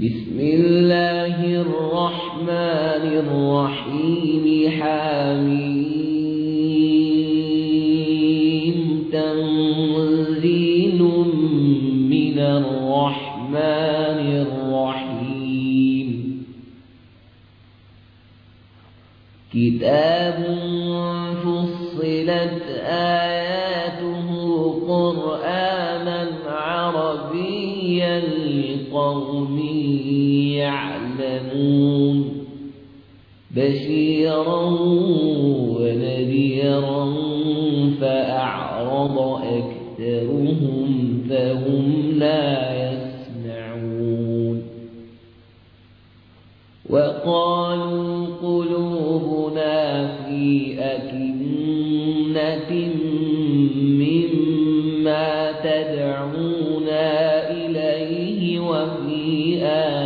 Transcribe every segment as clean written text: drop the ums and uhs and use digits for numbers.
بسم الله الرحمن الرحيم حميم تنزيل من الرحمن الرحيم كتاب فصلت آياته قرآنا عربيا لقوم يعلمون بشيرا ونذيرا فأعرض أكثرهم فهم لا يسمعون وقالوا قلوبنا في أكنة مما تدعونا إليه وفي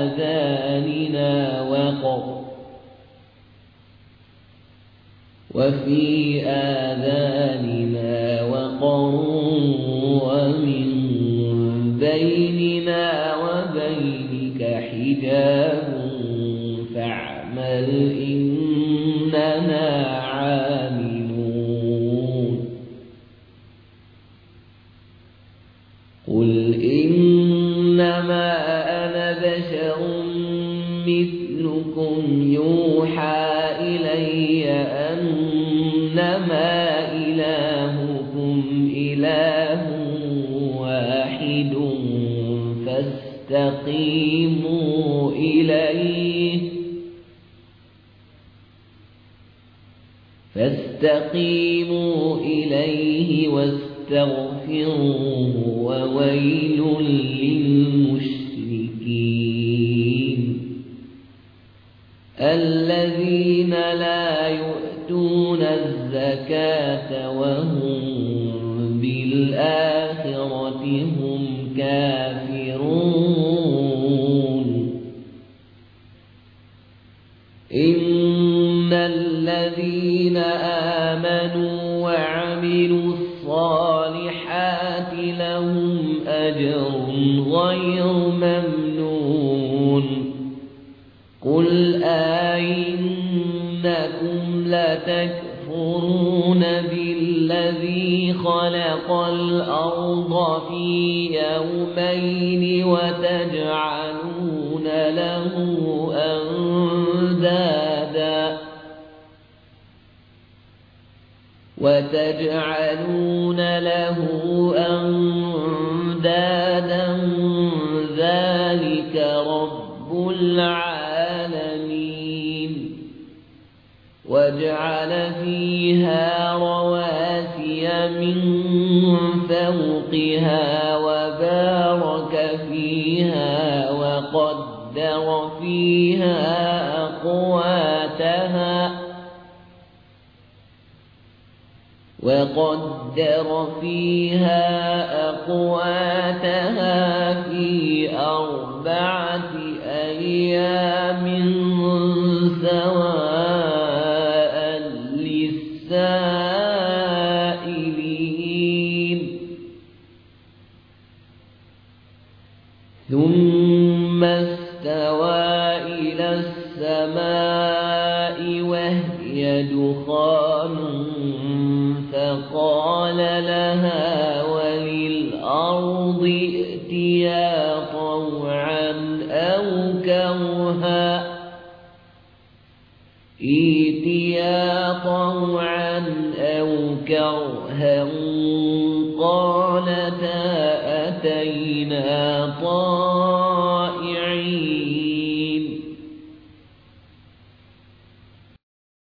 آذاننا وقر ومن بيننا وبينك حجاب فاعمل إننا عاملون قل إنما أنا بشر مثلكم يوحى إلي أنما إلهكم إله واحد فاستقيموا إليه واستغفروه وويل للمشركين الذين لا يؤتون الزكاة وهم بالآخرة هم كافرون إن الذين آمنوا وعملوا الصالحات لهم أجر غير ممنون قل أئنكم لتكفرون بالذي خلق الأرض في يومين وتجعلون له أندادا ذلك رب العالمين وجعل فيها رواسي من فوقها وبارك فيها وقدر فيها أقواتها في 4 أيام سواء للسائلين ثم استوى إلى السماء وهي دخان فقال لها وللأرض ائتيا طوعا أو كرها قالتا أتينا طائعين